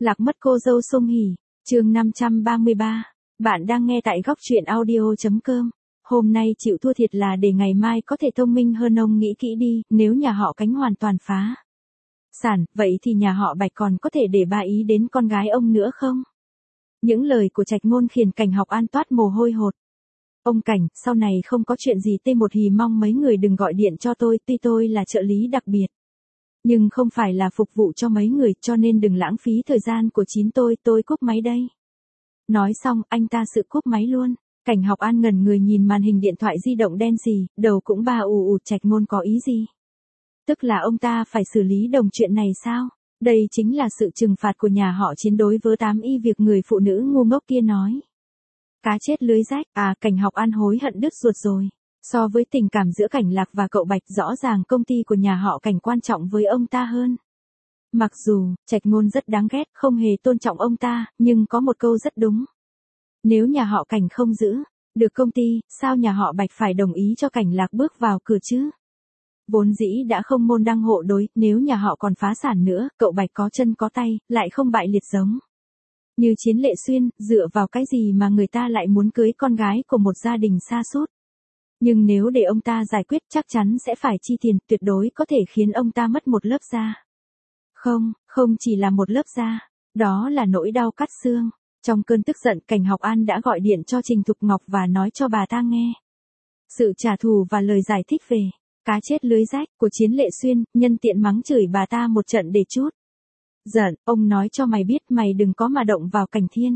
Lạc mất cô dâu Song Hỷ, chương 533. Bạn đang nghe tại góc truyện audio.com. Hôm nay chịu thua thiệt là để ngày mai có thể thông minh hơn, ông nghĩ kỹ đi, nếu nhà họ Cánh hoàn toàn phá sản, vậy thì nhà họ Bạch còn có thể để bà ý đến con gái ông nữa không? Những lời của Trạch Ngôn khiến Cảnh Học An toát mồ hôi hột. Ông Cảnh, sau này không có chuyện gì T1 hì mong mấy người đừng gọi điện cho tôi, tuy tôi là trợ lý đặc biệt. Nhưng không phải là phục vụ cho mấy người, cho nên đừng lãng phí thời gian của tôi cúp máy đây. Nói xong, anh ta sự cúp máy luôn. Cảnh Học An ngẩn người nhìn màn hình điện thoại di động đen xì, đầu cũng ba ù. Trạch Ngôn có ý gì? Tức là ông ta phải xử lý đồng chuyện này sao? Đây chính là sự trừng phạt của nhà họ Chiến đối với 8 y việc người phụ nữ ngu ngốc kia nói. Cá chết lưới rách, Cảnh Học An hối hận đứt ruột rồi. So với tình cảm giữa Cảnh Lạc và cậu Bạch, rõ ràng công ty của nhà họ Cảnh quan trọng với ông ta hơn. Mặc dù, Trạch Ngôn rất đáng ghét, không hề tôn trọng ông ta, nhưng có một câu rất đúng. Nếu nhà họ Cảnh không giữ được công ty, sao nhà họ Bạch phải đồng ý cho Cảnh Lạc bước vào cửa chứ? Vốn dĩ đã không môn đăng hộ đối, nếu nhà họ còn phá sản nữa, cậu Bạch có chân có tay, lại không bại liệt giống như Chiến Lệ Xuyên, dựa vào cái gì mà người ta lại muốn cưới con gái của một gia đình sa sút? Nhưng nếu để ông ta giải quyết chắc chắn sẽ phải chi tiền, tuyệt đối có thể khiến ông ta mất một lớp da. Không chỉ là một lớp da, đó là nỗi đau cắt xương. Trong cơn tức giận, Cảnh Học An đã gọi điện cho Trình Thục Ngọc và nói cho bà ta nghe sự trả thù và lời giải thích về cá chết lưới rách của Chiến Lệ Xuyên, nhân tiện mắng chửi bà ta một trận để chút giận. Ông nói cho mày biết mày đừng có mà động vào Cảnh Thiên.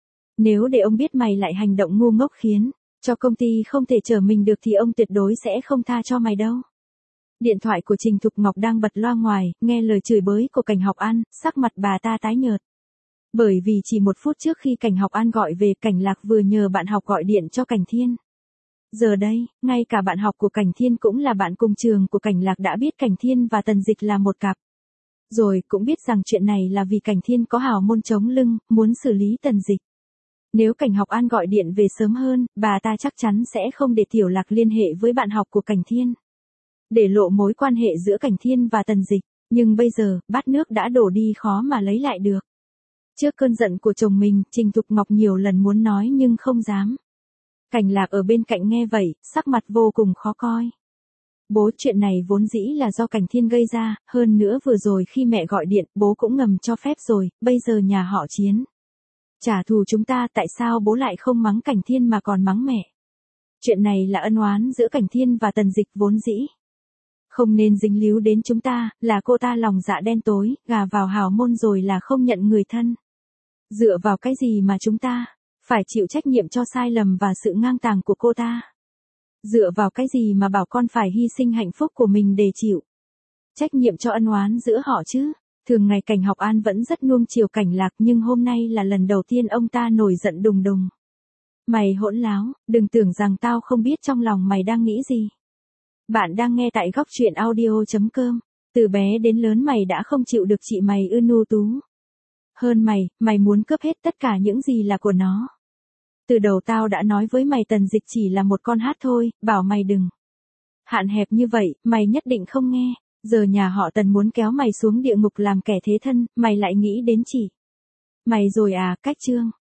Nếu để ông biết mày lại hành động ngu ngốc khiến cho công ty không thể trở mình được thì ông tuyệt đối sẽ không tha cho mày đâu. Điện thoại của Trình Thục Ngọc đang bật loa ngoài, nghe lời chửi bới của Cảnh Học An, sắc mặt bà ta tái nhợt. Bởi vì chỉ 1 phút trước khi Cảnh Học An gọi về, Cảnh Lạc vừa nhờ bạn học gọi điện cho Cảnh Thiên. Giờ đây, ngay cả bạn học của Cảnh Thiên cũng là bạn cùng trường của Cảnh Lạc đã biết Cảnh Thiên và Tần Dịch là một cặp. Rồi cũng biết rằng chuyện này là vì Cảnh Thiên có hào môn chống lưng, muốn xử lý Tần Dịch. Nếu Cảnh Học An gọi điện về sớm hơn, bà ta chắc chắn sẽ không để Tiểu Lạc liên hệ với bạn học của Cảnh Thiên, để lộ mối quan hệ giữa Cảnh Thiên và Tần Dịch. Nhưng bây giờ, bát nước đã đổ đi khó mà lấy lại được. Trước cơn giận của chồng mình, Trình Thục Ngọc nhiều lần muốn nói nhưng không dám. Cảnh Lạc ở bên cạnh nghe vậy, sắc mặt vô cùng khó coi. Bố, chuyện này vốn dĩ là do Cảnh Thiên gây ra, hơn nữa vừa rồi khi mẹ gọi điện, bố cũng ngầm cho phép rồi, bây giờ nhà họ Chiến trả thù chúng ta, tại sao bố lại không mắng Cảnh Thiên mà còn mắng mẹ? Chuyện này là ân oán giữa Cảnh Thiên và Tần Dịch, vốn dĩ không nên dính líu đến chúng ta, là cô ta lòng dạ đen tối, gà vào hào môn rồi là không nhận người thân. Dựa vào cái gì mà chúng ta phải chịu trách nhiệm cho sai lầm và sự ngang tàng của cô ta? Dựa vào cái gì mà bảo con phải hy sinh hạnh phúc của mình để chịu trách nhiệm cho ân oán giữa họ chứ? Thường ngày Cảnh Học An vẫn rất nuông chiều Cảnh Lạc, nhưng hôm nay là lần đầu tiên ông ta nổi giận đùng đùng. Mày hỗn láo, đừng tưởng rằng tao không biết trong lòng mày đang nghĩ gì. Bạn đang nghe tại góc truyện audio.com. Từ bé đến lớn mày đã không chịu được chị mày ưu tú hơn mày muốn cướp hết tất cả những gì là của nó. Từ đầu tao đã nói với mày Tần Dịch chỉ là một con hát thôi, bảo mày đừng hạn hẹp như vậy, mày nhất định không nghe. Giờ nhà họ Tần muốn kéo mày xuống địa ngục làm kẻ thế thân, mày lại nghĩ đến chỉ mày rồi à? Cách chương